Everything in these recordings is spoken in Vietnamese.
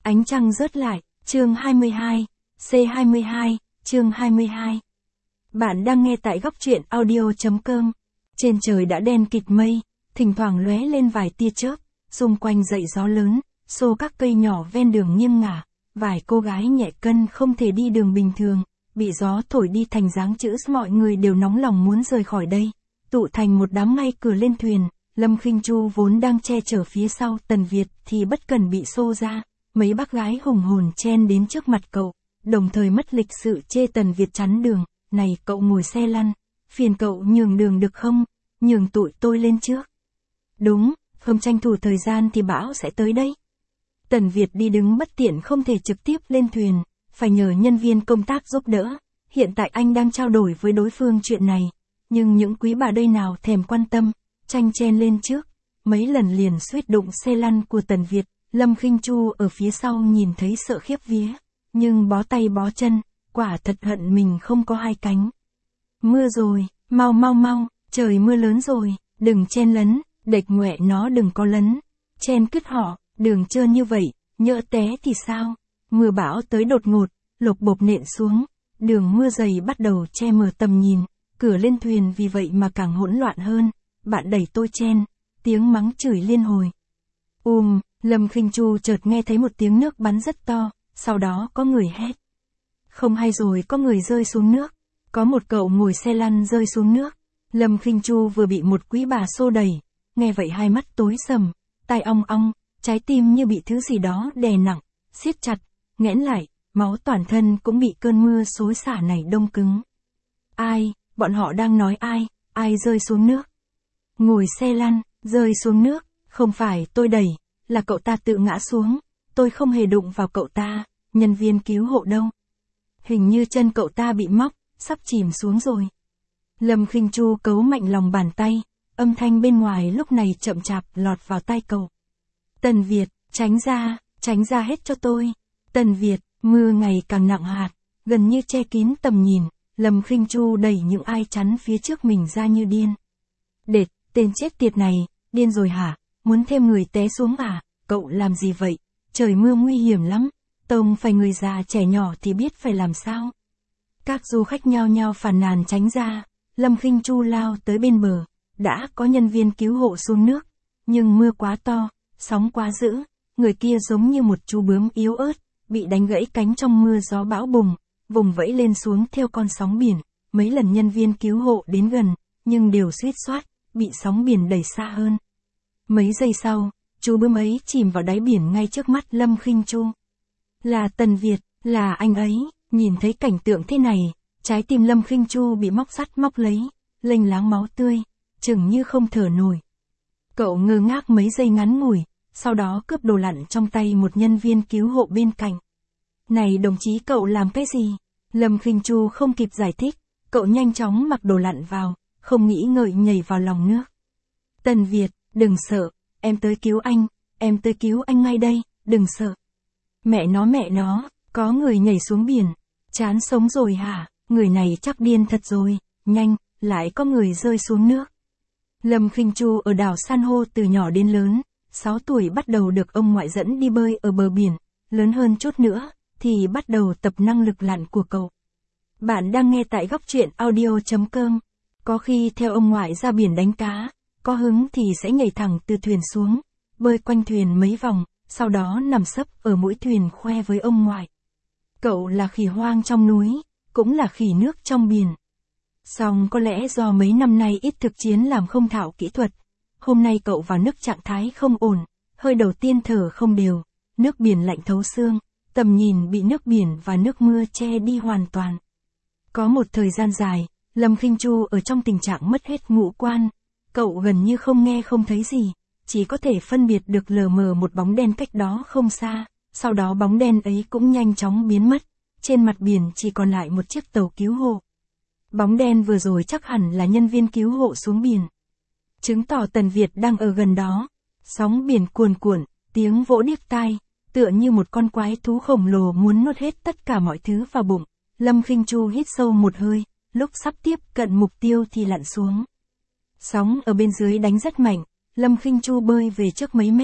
Ánh trăng rớt lại, chương 22, C22, chương 22. Bạn đang nghe tại góc truyện audio.com. Trên trời đã đen kịt mây, thỉnh thoảng lóe lên vài tia chớp, xung quanh dậy gió lớn, xô các cây nhỏ ven đường nghiêng ngả, vài cô gái nhẹ cân không thể đi đường bình thường, bị gió thổi đi thành dáng chữ S. Mọi người đều nóng lòng muốn rời khỏi đây, tụ thành một đám ngay cửa lên thuyền. Lâm Khinh Chu vốn đang che chở phía sau Tần Việt thì bất cần bị xô ra, mấy bác gái hùng hồn chen đến trước mặt cậu, đồng thời mất lịch sự chê Tần Việt chắn đường. Này cậu ngồi xe lăn, phiền cậu nhường đường được không, nhường tụi tôi lên trước. Đúng, không tranh thủ thời gian thì bão sẽ tới đây. Tần Việt đi đứng bất tiện không thể trực tiếp lên thuyền, phải nhờ nhân viên công tác giúp đỡ. Hiện tại anh đang trao đổi với đối phương chuyện này, nhưng những quý bà đây nào thèm quan tâm, tranh chen lên trước, mấy lần liền suýt đụng xe lăn của Tần Việt. Lâm Khinh Chu ở phía sau nhìn thấy sợ khiếp vía, nhưng bó tay bó chân, quả thật hận mình không có hai cánh. Mưa rồi, mau mau mau, trời mưa lớn rồi, đừng chen lấn, đệch ngoẹ nó đừng có lấn. Chen cứt họ, đường trơn như vậy, nhỡ té thì sao? Mưa bão tới đột ngột, lộc bộp nện xuống, đường mưa dày bắt đầu che mờ tầm nhìn, cửa lên thuyền vì vậy mà càng hỗn loạn hơn. Bạn đẩy tôi chen, tiếng mắng chửi liên hồi. Lâm Khinh Chu chợt nghe thấy một tiếng nước bắn rất to, sau đó có người hét. Không hay rồi, có người rơi xuống nước. Có một cậu ngồi xe lăn rơi xuống nước. Lâm Khinh Chu vừa bị một quý bà xô đẩy, nghe vậy hai mắt tối sầm, tai ong ong, trái tim như bị thứ gì đó đè nặng, siết chặt, nghẽn lại, máu toàn thân cũng bị cơn mưa xối xả này đông cứng. Ai, bọn họ đang nói ai rơi xuống nước? Ngồi xe lăn, rơi xuống nước, không phải tôi đẩy, là cậu ta tự ngã xuống, tôi không hề đụng vào cậu ta, nhân viên cứu hộ đâu. Hình như chân cậu ta bị móc, sắp chìm xuống rồi. Lâm Khinh Chu cấu mạnh lòng bàn tay, âm thanh bên ngoài lúc này chậm chạp lọt vào tai cậu. Tần Việt, tránh ra hết cho tôi. Tần Việt, mưa ngày càng nặng hạt, gần như che kín tầm nhìn, Lâm Khinh Chu đẩy những ai chắn phía trước mình ra như điên. Đệt, tên chết tiệt này, điên rồi hả, muốn thêm người té xuống à, cậu làm gì vậy, trời mưa nguy hiểm lắm. Tông phải người già trẻ nhỏ thì biết phải làm sao. Các du khách nhao nhao phàn nàn tránh ra, Lâm Khinh Chu lao tới bên bờ, đã có nhân viên cứu hộ xuống nước, nhưng mưa quá to, sóng quá dữ, người kia giống như một chú bướm yếu ớt, bị đánh gãy cánh trong mưa gió bão bùng, vùng vẫy lên xuống theo con sóng biển. Mấy lần nhân viên cứu hộ đến gần, nhưng đều suýt soát, bị sóng biển đẩy xa hơn. Mấy giây sau, chú bướm ấy chìm vào đáy biển ngay trước mắt Lâm Khinh Chu. Là Tần Việt, là anh ấy. Nhìn thấy cảnh tượng thế này, trái tim Lâm Khinh Chu bị móc sắt móc lấy, lênh láng máu tươi, chừng như không thở nổi. Cậu ngơ ngác mấy giây ngắn ngủi, sau đó cướp đồ lặn trong tay một nhân viên cứu hộ bên cạnh. Này đồng chí, cậu làm cái gì? Lâm Khinh Chu không kịp giải thích, cậu nhanh chóng mặc đồ lặn vào, không nghĩ ngợi nhảy vào lòng nước. Tần Việt, đừng sợ, em tới cứu anh ngay đây, đừng sợ. Mẹ nó, có người nhảy xuống biển, chán sống rồi hả, người này chắc điên thật rồi, nhanh, lại có người rơi xuống nước. Lâm Khinh Chu ở đảo San hô từ nhỏ đến lớn, 6 tuổi bắt đầu được ông ngoại dẫn đi bơi ở bờ biển, lớn hơn chút nữa, thì bắt đầu tập năng lực lặn của cậu. Bạn đang nghe tại góc truyện audio.com, có khi theo ông ngoại ra biển đánh cá, có hứng thì sẽ nhảy thẳng từ thuyền xuống, bơi quanh thuyền mấy vòng, sau đó nằm sấp ở mũi thuyền khoe với ông ngoại. Cậu là khỉ hoang trong núi, cũng là khỉ nước trong biển. Song có lẽ do mấy năm nay ít thực chiến làm không thạo kỹ thuật, hôm nay cậu vào nước trạng thái không ổn, hơi đầu tiên thở không đều, nước biển lạnh thấu xương, tầm nhìn bị nước biển và nước mưa che đi hoàn toàn. Có một thời gian dài, Lâm Khinh Chu ở trong tình trạng mất hết ngũ quan, cậu gần như không nghe không thấy gì, chỉ có thể phân biệt được lờ mờ một bóng đen cách đó không xa, sau đó bóng đen ấy cũng nhanh chóng biến mất, trên mặt biển chỉ còn lại một chiếc tàu cứu hộ. Bóng đen vừa rồi chắc hẳn là nhân viên cứu hộ xuống biển, chứng tỏ Tần Việt đang ở gần đó. Sóng biển cuồn cuộn, tiếng vỗ điếc tai, tựa như một con quái thú khổng lồ muốn nuốt hết tất cả mọi thứ vào bụng. Lâm Khinh Chu hít sâu một hơi, lúc sắp tiếp cận mục tiêu thì lặn xuống. Sóng ở bên dưới đánh rất mạnh, Lâm Khinh Chu bơi về trước mấy mét,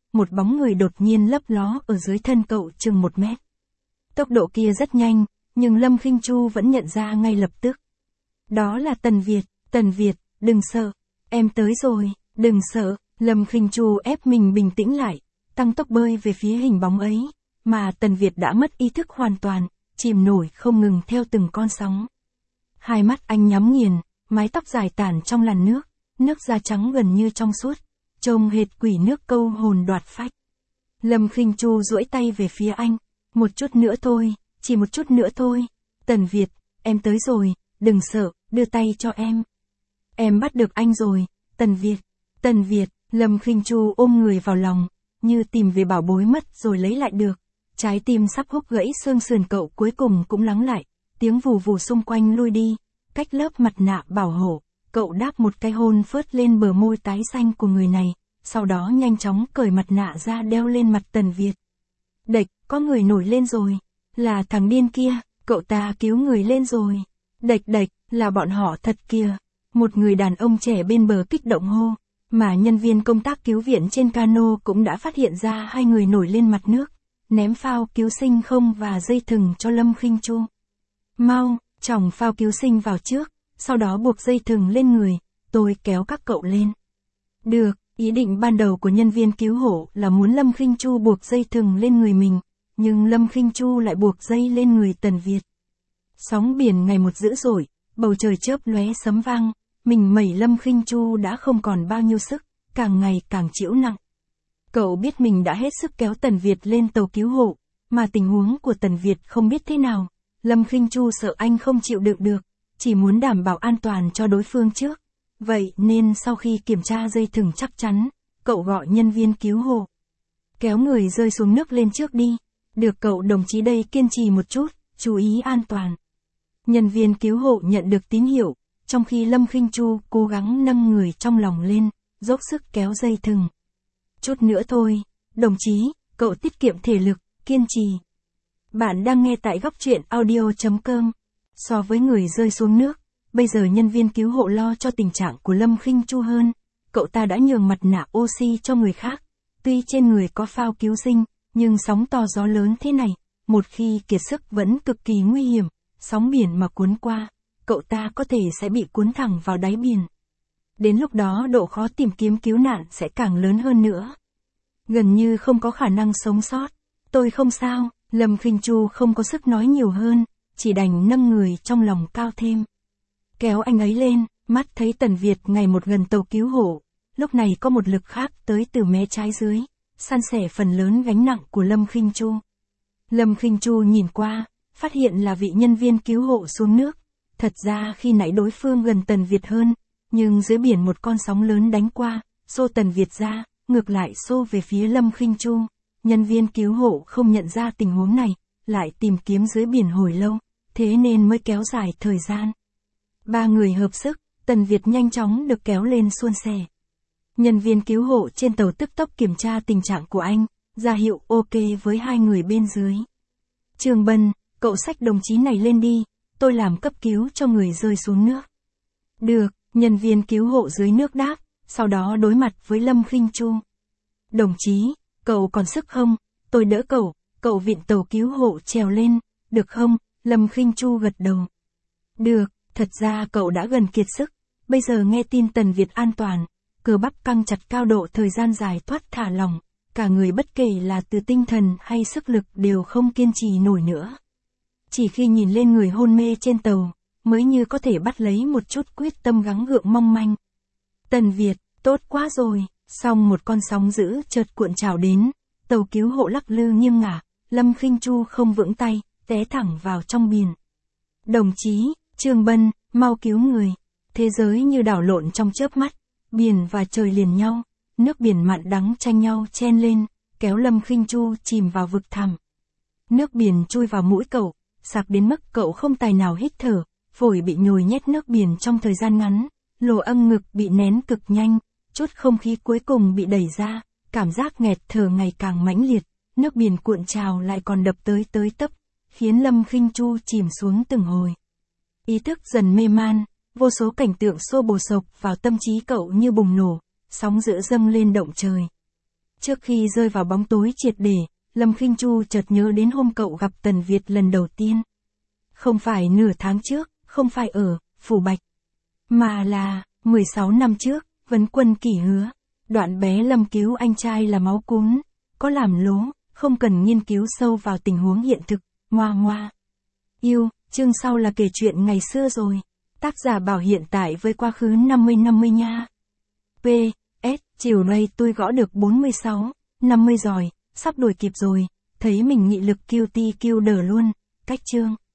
một bóng người đột nhiên lấp ló ở dưới thân cậu chừng 1 mét. Tốc độ kia rất nhanh, nhưng Lâm Khinh Chu vẫn nhận ra ngay lập tức. Đó là Tần Việt, đừng sợ, em tới rồi, đừng sợ. Lâm Khinh Chu ép mình bình tĩnh lại, tăng tốc bơi về phía hình bóng ấy, mà Tần Việt đã mất ý thức hoàn toàn, chìm nổi không ngừng theo từng con sóng. Hai mắt anh nhắm nghiền, mái tóc dài tản trong làn nước, nước da trắng gần như trong suốt, trông hệt quỷ nước câu hồn đoạt phách. Lâm Khinh Chu duỗi tay về phía anh, một chút nữa thôi, chỉ một chút nữa thôi. Tần Việt, em tới rồi, đừng sợ, đưa tay cho em. Em bắt được anh rồi, Tần Việt, Lâm Khinh Chu ôm người vào lòng, như tìm về bảo bối mất rồi lấy lại được. Trái tim sắp húc gãy xương sườn cậu cuối cùng cũng lắng lại, tiếng vù vù xung quanh lui đi, cách lớp mặt nạ bảo hộ, cậu đáp một cái hôn phớt lên bờ môi tái xanh của người này, sau đó nhanh chóng cởi mặt nạ ra đeo lên mặt Tần Việt. Đệch, có người nổi lên rồi, là thằng điên kia, cậu ta cứu người lên rồi. Đệch, là bọn họ thật kìa. Một người đàn ông trẻ bên bờ kích động hô, mà nhân viên công tác cứu viện trên cano cũng đã phát hiện ra hai người nổi lên mặt nước, ném phao cứu sinh không và dây thừng cho Lâm Khinh Chu. Mau, chòng phao cứu sinh vào trước, sau đó buộc dây thừng lên người, tôi kéo các cậu lên. Được, ý định ban đầu của nhân viên cứu hộ là muốn Lâm Khinh Chu buộc dây thừng lên người mình, nhưng Lâm Khinh Chu lại buộc dây lên người Tần Việt. Sóng biển ngày một dữ dội, bầu trời chớp lóe sấm vang, mình mẩy Lâm Khinh Chu đã không còn bao nhiêu sức, càng ngày càng chịu nặng. Cậu biết mình đã hết sức kéo Tần Việt lên tàu cứu hộ, mà tình huống của Tần Việt không biết thế nào. Lâm Khinh Chu sợ anh không chịu đựng được, chỉ muốn đảm bảo an toàn cho đối phương trước. Vậy nên sau khi kiểm tra dây thừng chắc chắn, cậu gọi nhân viên cứu hộ. Kéo người rơi xuống nước lên trước đi. Được cậu đồng chí đây kiên trì một chút, chú ý an toàn. Nhân viên cứu hộ nhận được tín hiệu, trong khi Lâm Khinh Chu cố gắng nâng người trong lòng lên, dốc sức kéo dây thừng. Chút nữa thôi, đồng chí, cậu tiết kiệm thể lực, kiên trì. Bạn đang nghe tại góc truyện audio.com. So với người rơi xuống nước, bây giờ nhân viên cứu hộ lo cho tình trạng của Lâm Khinh Chu hơn. Cậu ta đã nhường mặt nạ oxy cho người khác. Tuy trên người có phao cứu sinh, nhưng sóng to gió lớn thế này, một khi kiệt sức vẫn cực kỳ nguy hiểm. Sóng biển mà cuốn qua, cậu ta có thể sẽ bị cuốn thẳng vào đáy biển. Đến lúc đó độ khó tìm kiếm cứu nạn sẽ càng lớn hơn nữa. Gần như không có khả năng sống sót. Tôi không sao, Lâm Khinh Chu không có sức nói nhiều hơn, chỉ đành nâng người trong lòng cao thêm. Kéo anh ấy lên, mắt thấy Tần Việt ngày một gần tàu cứu hộ, lúc này có một lực khác tới từ mé trái dưới, san sẻ phần lớn gánh nặng của Lâm Khinh Chu. Lâm Khinh Chu nhìn qua, phát hiện là vị nhân viên cứu hộ xuống nước. Thật ra khi nãy đối phương gần Tần Việt hơn, nhưng dưới biển một con sóng lớn đánh qua, xô Tần Việt ra, ngược lại xô về phía Lâm Khinh Chu. Nhân viên cứu hộ không nhận ra tình huống này, lại tìm kiếm dưới biển hồi lâu, thế nên mới kéo dài thời gian. Ba người hợp sức, Tần Việt nhanh chóng được kéo lên suôn sẻ. Nhân viên cứu hộ trên tàu tức tốc kiểm tra tình trạng của anh, ra hiệu ok với hai người bên dưới. Trường Bân, cậu xách đồng chí này lên đi, tôi làm cấp cứu cho người rơi xuống nước. Được, nhân viên cứu hộ dưới nước đáp, sau đó đối mặt với Lâm Khinh Chu. Đồng chí, cậu còn sức không? Tôi đỡ cậu vịn tàu cứu hộ trèo lên, được không? Lâm Khinh Chu gật đầu. Được, thật ra cậu đã gần kiệt sức, bây giờ nghe tin Tần Việt an toàn, cơ bắp căng chặt cao độ thời gian dài thoát thả lỏng, cả người bất kể là từ tinh thần hay sức lực đều không kiên trì nổi nữa. Chỉ khi nhìn lên người hôn mê trên tàu, mới như có thể bắt lấy một chút quyết tâm gắng gượng mong manh. Tần Việt, tốt quá rồi, xong một con sóng dữ chợt cuộn trào đến, tàu cứu hộ lắc lư nghiêng ngả, Lâm Khinh Chu không vững tay, té thẳng vào trong biển. Đồng chí, Trường Bân, mau cứu người. Thế giới như đảo lộn trong chớp mắt, biển và trời liền nhau, nước biển mặn đắng tranh nhau chen lên, kéo Lâm Khinh Chu chìm vào vực thẳm. Nước biển chui vào mũi cậu, sặc đến mức cậu không tài nào hít thở, phổi bị nhồi nhét nước biển trong thời gian ngắn, lỗ âm ngực bị nén cực nhanh, chút không khí cuối cùng bị đẩy ra, cảm giác nghẹt thở ngày càng mãnh liệt, nước biển cuộn trào lại còn đập tới tấp, khiến Lâm Khinh Chu chìm xuống từng hồi. Ý thức dần mê man, vô số cảnh tượng xô bồ sộc vào tâm trí cậu như bùng nổ, sóng dữ dâng lên động trời. Trước khi rơi vào bóng tối triệt để, Lâm Khinh Chu chợt nhớ đến hôm cậu gặp Tần Việt lần đầu tiên. Không phải nửa tháng trước, không phải ở Phủ Bạch, mà là 16 năm trước, Vấn Quân Kỷ Hứa. Đoạn bé Lâm cứu anh trai là máu cún, có làm lố, không cần nghiên cứu sâu vào tình huống hiện thực, ngoa ngoa. Yêu, chương sau là kể chuyện ngày xưa rồi. Tác giả bảo hiện tại với quá khứ 50-50 nha. P.S. Chiều nay tôi gõ được 46, 50 rồi, sắp đuổi kịp rồi, thấy mình nghị lực kiêu ti kiêu đờ luôn. Cách chương.